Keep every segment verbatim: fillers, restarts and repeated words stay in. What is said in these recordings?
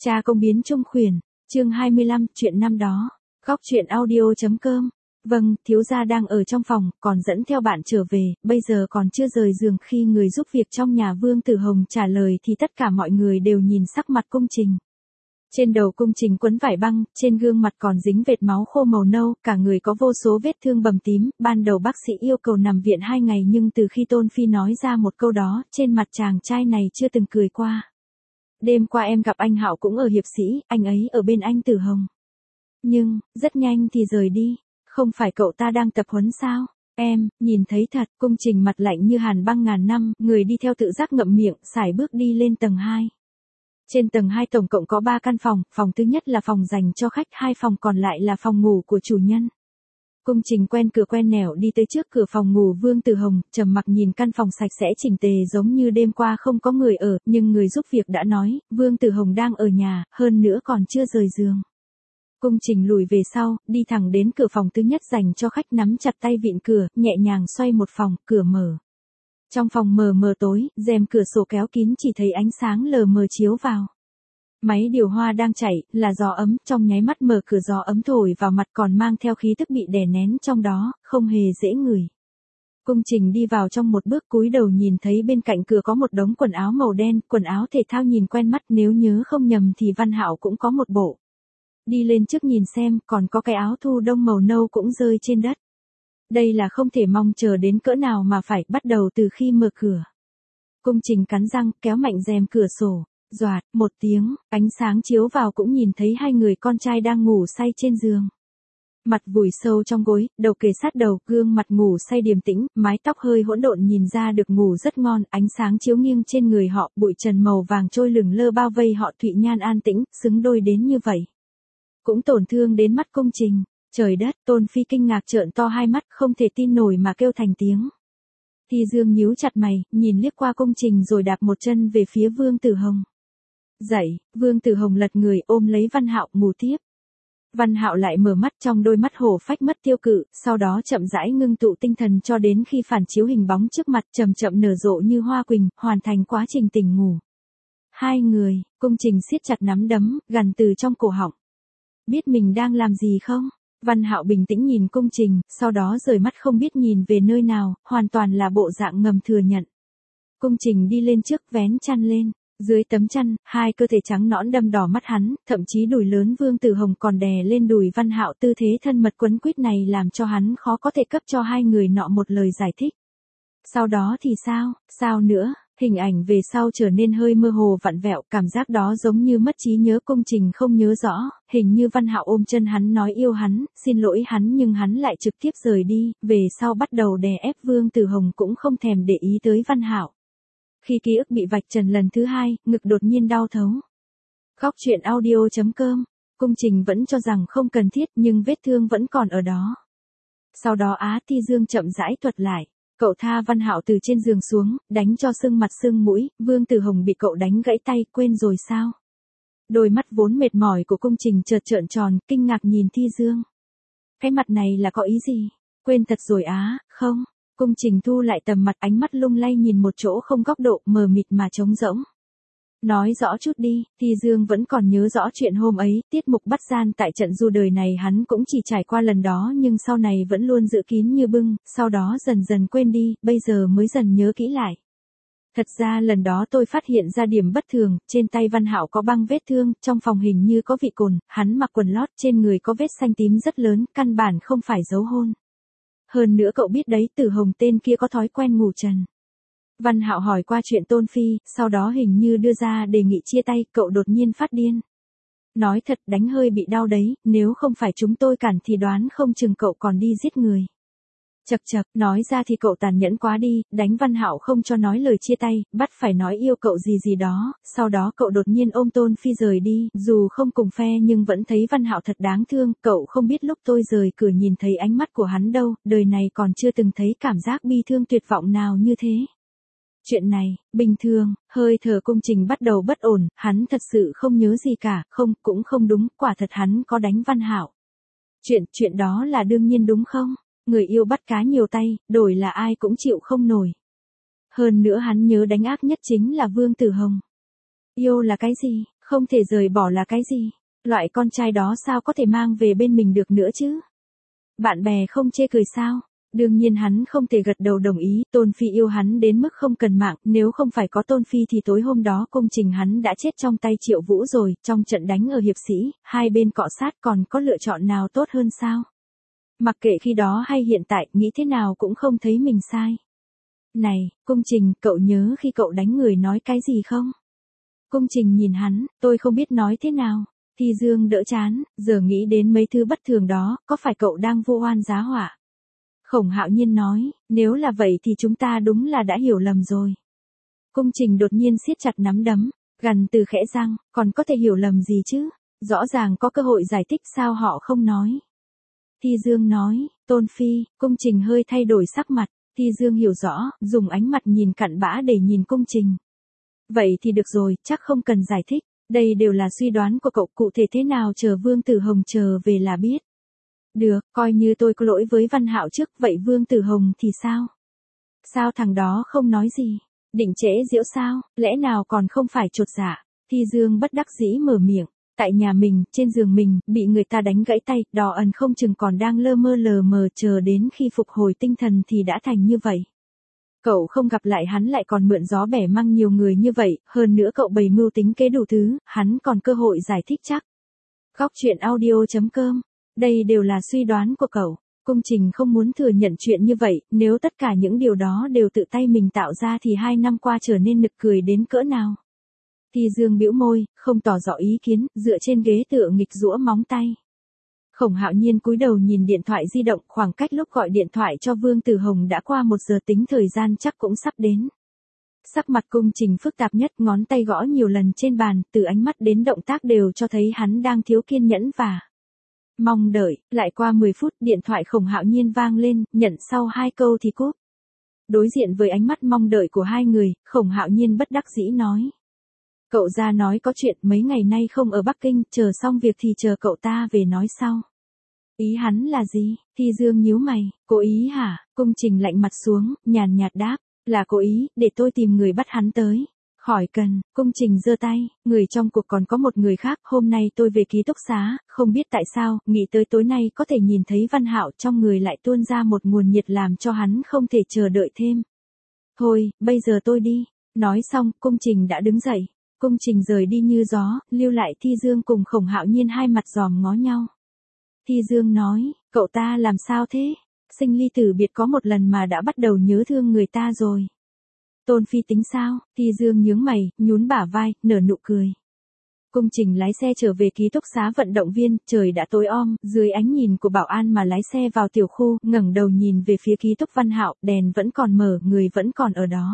Cha công biến trung khuyển, chương hai mươi lăm, chuyện năm đó. Góc truyện audio.com. Vâng, thiếu gia đang ở trong phòng, còn dẫn theo bạn trở về, bây giờ còn chưa rời giường. Khi người giúp việc trong nhà Vương Tử Hồng trả lời thì tất cả mọi người đều nhìn sắc mặt Cung Trình. Trên đầu Cung Trình quấn vải băng, trên gương mặt còn dính vệt máu khô màu nâu, cả người có vô số vết thương bầm tím. Ban đầu bác sĩ yêu cầu nằm viện hai ngày nhưng từ khi Tôn Phi nói ra một câu đó, trên mặt chàng trai này chưa từng cười qua. Đêm qua em gặp anh Hạo cũng ở Hiệp Sĩ, anh ấy ở bên anh Tử Hồng. Nhưng, rất nhanh thì rời đi. Không phải cậu ta đang tập huấn sao? Em, nhìn thấy thật. Cung Trình mặt lạnh như hàn băng ngàn năm, người đi theo tự giác ngậm miệng, sải bước đi lên tầng hai. Trên tầng hai tổng cộng có ba căn phòng, phòng thứ nhất là phòng dành cho khách, hai phòng còn lại là phòng ngủ của chủ nhân. Cung Trình quen cửa quen nẻo đi tới trước cửa phòng ngủ Vương Tử Hồng, trầm mặc nhìn căn phòng sạch sẽ chỉnh tề giống như đêm qua không có người ở, nhưng người giúp việc đã nói, Vương Tử Hồng đang ở nhà, hơn nữa còn chưa rời giường. Cung Trình lùi về sau, đi thẳng đến cửa phòng thứ nhất dành cho khách, nắm chặt tay vịn cửa, nhẹ nhàng xoay một phòng, cửa mở. Trong phòng mờ mờ tối, rèm cửa sổ kéo kín chỉ thấy ánh sáng lờ mờ chiếu vào. Máy điều hòa đang chạy, là gió ấm, trong nháy mắt mở cửa gió ấm thổi vào mặt còn mang theo khí tức bị đè nén trong đó, không hề dễ ngửi. Cung Trình đi vào trong một bước, cúi đầu nhìn thấy bên cạnh cửa có một đống quần áo màu đen, quần áo thể thao nhìn quen mắt, nếu nhớ không nhầm thì Văn Hạo cũng có một bộ. Đi lên trước nhìn xem, còn có cái áo thu đông màu nâu cũng rơi trên đất. Đây là không thể mong chờ đến cỡ nào mà phải bắt đầu từ khi mở cửa. Cung Trình cắn răng, kéo mạnh rèm cửa sổ. Doạt, một tiếng, ánh sáng chiếu vào cũng nhìn thấy hai người con trai đang ngủ say trên giường. Mặt vùi sâu trong gối, đầu kề sát đầu, gương mặt ngủ say điềm tĩnh, mái tóc hơi hỗn độn nhìn ra được ngủ rất ngon, ánh sáng chiếu nghiêng trên người họ, bụi trần màu vàng trôi lửng lơ bao vây họ, thụy nhan an tĩnh, xứng đôi đến như vậy. Cũng tổn thương đến mắt Cung Trình. Trời đất, Tôn Phi kinh ngạc trợn to hai mắt, không thể tin nổi mà kêu thành tiếng. Thi Dương nhíu chặt mày, nhìn liếc qua Cung Trình rồi đạp một chân về phía Vương Tử Hồng. Dậy, Vương Tử Hồng lật người ôm lấy Văn Hạo ngủ tiếp. Văn Hạo lại mở mắt, trong đôi mắt hổ phách mất tiêu cự, sau đó chậm rãi ngưng tụ tinh thần cho đến khi phản chiếu hình bóng trước mặt chậm chậm nở rộ như hoa quỳnh, hoàn thành quá trình tỉnh ngủ. Hai người, Cung Trình siết chặt nắm đấm, gằn từ trong cổ họng. Biết mình đang làm gì không? Văn Hạo bình tĩnh nhìn Cung Trình, sau đó rời mắt không biết nhìn về nơi nào, hoàn toàn là bộ dạng ngầm thừa nhận. Cung Trình đi lên trước, vén chăn lên. Dưới tấm chăn, hai cơ thể trắng nõn đâm đỏ mắt hắn, thậm chí đùi lớn Vương Tử Hồng còn đè lên đùi Văn Hạo, tư thế thân mật quấn quýt này làm cho hắn khó có thể cấp cho hai người nọ một lời giải thích. Sau đó thì sao, sao nữa, hình ảnh về sau trở nên hơi mơ hồ vặn vẹo, cảm giác đó giống như mất trí nhớ. Cung Trình không nhớ rõ, hình như Văn Hạo ôm chân hắn nói yêu hắn, xin lỗi hắn nhưng hắn lại trực tiếp rời đi, về sau bắt đầu đè ép Vương Tử Hồng cũng không thèm để ý tới Văn Hạo. Khi ký ức bị vạch trần lần thứ hai, ngực đột nhiên đau thấu. Góc truyện audio.com. Cung Trình vẫn cho rằng không cần thiết nhưng vết thương vẫn còn ở đó. Sau đó Á Thi Dương chậm rãi thuật lại. Cậu tha Văn Hạo từ trên giường xuống, đánh cho sưng mặt sưng mũi, Vương Tử Hồng bị cậu đánh gãy tay, quên rồi sao? Đôi mắt vốn mệt mỏi của Cung Trình chợt trợn tròn, kinh ngạc nhìn Thi Dương. Cái mặt này là có ý gì? Quên thật rồi á, không? Cung Trình thu lại tầm mặt, ánh mắt lung lay nhìn một chỗ không góc độ, mờ mịt mà trống rỗng. Nói rõ chút đi. Thi Dương vẫn còn nhớ rõ chuyện hôm ấy, tiết mục bắt gian tại trận du đời này hắn cũng chỉ trải qua lần đó nhưng sau này vẫn luôn giữ kín như bưng, sau đó dần dần quên đi, bây giờ mới dần nhớ kỹ lại. Thật ra lần đó tôi phát hiện ra điểm bất thường, trên tay Văn Hạo có băng vết thương, trong phòng hình như có vị cồn, hắn mặc quần lót, trên người có vết xanh tím rất lớn, căn bản không phải dấu hôn. Hơn nữa cậu biết đấy, Tử Hồng tên kia có thói quen ngủ trần. Văn Hạo hỏi qua chuyện Tôn Phi, sau đó hình như đưa ra đề nghị chia tay, cậu đột nhiên phát điên. Nói thật, đánh hơi bị đau đấy, nếu không phải chúng tôi cản thì đoán không chừng cậu còn đi giết người. Chậc chậc, nói ra thì cậu tàn nhẫn quá đi, đánh Văn Hạo không cho nói lời chia tay, bắt phải nói yêu cậu gì gì đó, sau đó cậu đột nhiên ôm Tôn Phi rời đi, dù không cùng phe nhưng vẫn thấy Văn Hạo thật đáng thương, cậu không biết lúc tôi rời cửa nhìn thấy ánh mắt của hắn đâu, đời này còn chưa từng thấy cảm giác bi thương tuyệt vọng nào như thế. Chuyện này, bình thường, hơi thở Cung Trình bắt đầu bất ổn, hắn thật sự không nhớ gì cả, không, cũng không đúng, quả thật hắn có đánh Văn Hạo. Chuyện, chuyện đó là đương nhiên đúng không? Người yêu bắt cá nhiều tay, đổi là ai cũng chịu không nổi. Hơn nữa hắn nhớ đánh ác nhất chính là Vương Tử Hồng. Yêu là cái gì? Không thể rời bỏ là cái gì? Loại con trai đó sao có thể mang về bên mình được nữa chứ? Bạn bè không chê cười sao? Đương nhiên hắn không thể gật đầu đồng ý, Tôn Phi yêu hắn đến mức không cần mạng, nếu không phải có Tôn Phi thì tối hôm đó công trình hắn đã chết trong tay Triệu Vũ rồi, trong trận đánh ở Hiệp Sĩ, hai bên cọ sát còn có lựa chọn nào tốt hơn sao? Mặc kệ khi đó hay hiện tại, nghĩ thế nào cũng không thấy mình sai. Này, Công Trình, cậu nhớ khi cậu đánh người nói cái gì không? Công Trình nhìn hắn, tôi không biết nói thế nào. Thi Dương đỡ chán, giờ nghĩ đến mấy thứ bất thường đó, có phải cậu đang vu oan giá họa? Khổng Hạo Nhiên nói, nếu là vậy thì chúng ta đúng là đã hiểu lầm rồi. Công Trình đột nhiên siết chặt nắm đấm, gằn từ khẽ răng, còn có thể hiểu lầm gì chứ? Rõ ràng có cơ hội giải thích sao họ không nói. Thi Dương nói, Tôn Phi, Công Trình hơi thay đổi sắc mặt, Thi Dương hiểu rõ, dùng ánh mặt nhìn cặn bã để nhìn Công Trình. Vậy thì được rồi, chắc không cần giải thích, đây đều là suy đoán của cậu, cụ thể thế nào chờ Vương Tử Hồng trở về là biết. Được, coi như tôi có lỗi với Văn Hạo trước, vậy Vương Tử Hồng thì sao? Sao thằng đó không nói gì? Định trễ giễu sao, lẽ nào còn không phải chột dạ? Thi Dương bất đắc dĩ mở miệng, tại nhà mình, trên giường mình, bị người ta đánh gãy tay, Đò Ẩn không chừng còn đang lơ mơ lờ mờ chờ đến khi phục hồi tinh thần thì đã thành như vậy. Cậu không gặp lại hắn lại còn mượn gió bẻ măng nhiều người như vậy, hơn nữa cậu bày mưu tính kế đủ thứ, hắn còn cơ hội giải thích chắc. Góc truyện audio chấm com. Đây đều là suy đoán của cậu. Công Trình không muốn thừa nhận chuyện như vậy, nếu tất cả những điều đó đều tự tay mình tạo ra thì hai năm qua trở nên nực cười đến cỡ nào. Thi Dương bĩu môi, không tỏ rõ ý kiến, dựa trên ghế tựa nghịch giũa móng tay. Khổng Hạo Nhiên cúi đầu nhìn điện thoại di động, khoảng cách lúc gọi điện thoại cho Vương Tử Hồng đã qua một giờ, tính thời gian chắc cũng sắp đến. Sắc mặt Công Trình phức tạp nhất, ngón tay gõ nhiều lần trên bàn, từ ánh mắt đến động tác đều cho thấy hắn đang thiếu kiên nhẫn và mong đợi. Lại qua mười phút, điện thoại Khổng Hạo Nhiên vang lên, nhận sau hai câu thì cúp. Đối diện với ánh mắt mong đợi của hai người, Khổng Hạo Nhiên bất đắc dĩ nói. Cậu ra nói có chuyện mấy ngày nay không ở Bắc Kinh, chờ xong việc thì chờ cậu ta về nói sau. Ý hắn là gì? Thi Dương nhíu mày, cố ý hả? Công Trình lạnh mặt xuống, nhàn nhạt đáp, là cố ý, để tôi tìm người bắt hắn tới. Khỏi cần, Công Trình giơ tay, người trong cuộc còn có một người khác, hôm nay tôi về ký túc xá, không biết tại sao, nghĩ tới tối nay có thể nhìn thấy Văn Hạo, trong người lại tuôn ra một nguồn nhiệt làm cho hắn không thể chờ đợi thêm. Thôi, bây giờ tôi đi. Nói xong, Công Trình đã đứng dậy. Công Trình rời đi như gió, lưu lại Thi Dương cùng Khổng Hạo Nhiên hai mặt giòm ngó nhau. Thi Dương nói, cậu ta làm sao thế? Sinh ly tử biệt có một lần mà đã bắt đầu nhớ thương người ta rồi. Tôn Phi tính sao? Thi Dương nhướng mày, nhún bả vai, nở nụ cười. Công Trình lái xe trở về ký túc xá vận động viên, trời đã tối om, dưới ánh nhìn của bảo an mà lái xe vào tiểu khu, ngẩng đầu nhìn về phía ký túc Văn Hạo, đèn vẫn còn mở, người vẫn còn ở đó.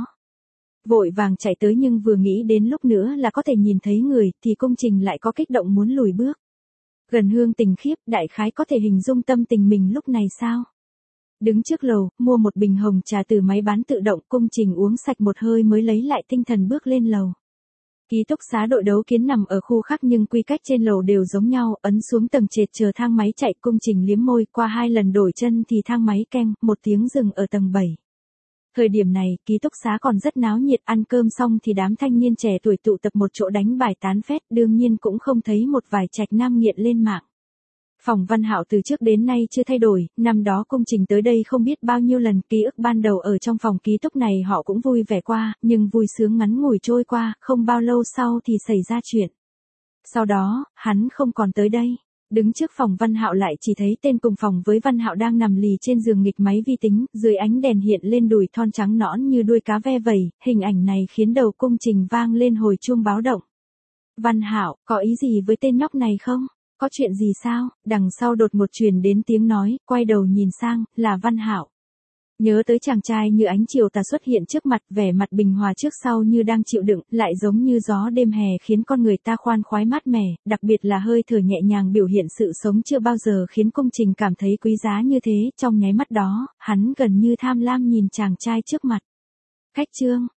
Vội vàng chạy tới nhưng vừa nghĩ đến lúc nữa là có thể nhìn thấy người, thì Công Trình lại có kích động muốn lùi bước. Gần hương tình khiếp, đại khái có thể hình dung tâm tình mình lúc này sao? Đứng trước lầu, mua một bình hồng trà từ máy bán tự động, Công Trình uống sạch một hơi mới lấy lại tinh thần bước lên lầu. Ký túc xá đội đấu kiến nằm ở khu khác nhưng quy cách trên lầu đều giống nhau, ấn xuống tầng trệt chờ thang máy chạy, Công Trình liếm môi, qua hai lần đổi chân thì thang máy keng, một tiếng dừng ở tầng bảy. Thời điểm này, ký túc xá còn rất náo nhiệt, ăn cơm xong thì đám thanh niên trẻ tuổi tụ tập một chỗ đánh bài tán phét, đương nhiên cũng không thấy một vài trạch nam nghiện lên mạng. Phòng Văn Hạo từ trước đến nay chưa thay đổi, năm đó Công Trình tới đây không biết bao nhiêu lần, ký ức ban đầu ở trong phòng ký túc này họ cũng vui vẻ qua, nhưng vui sướng ngắn ngủi trôi qua, không bao lâu sau thì xảy ra chuyện. Sau đó, hắn không còn tới đây. Đứng trước phòng Văn Hạo lại chỉ thấy tên cùng phòng với Văn Hạo đang nằm lì trên giường nghịch máy vi tính, dưới ánh đèn hiện lên đùi thon trắng nõn như đuôi cá ve vẩy, hình ảnh này khiến đầu Công Trình vang lên hồi chuông báo động. Văn Hạo, có ý gì với tên nhóc này không? Có chuyện gì sao? Đằng sau đột ngột truyền đến tiếng nói, quay đầu nhìn sang, là Văn Hạo. Nhớ tới chàng trai như ánh chiều tà xuất hiện trước mặt, vẻ mặt bình hòa trước sau như đang chịu đựng, lại giống như gió đêm hè khiến con người ta khoan khoái mát mẻ, đặc biệt là hơi thở nhẹ nhàng biểu hiện sự sống chưa bao giờ khiến Công Trình cảm thấy quý giá như thế, trong nháy mắt đó, hắn gần như tham lam nhìn chàng trai trước mặt. Cách chương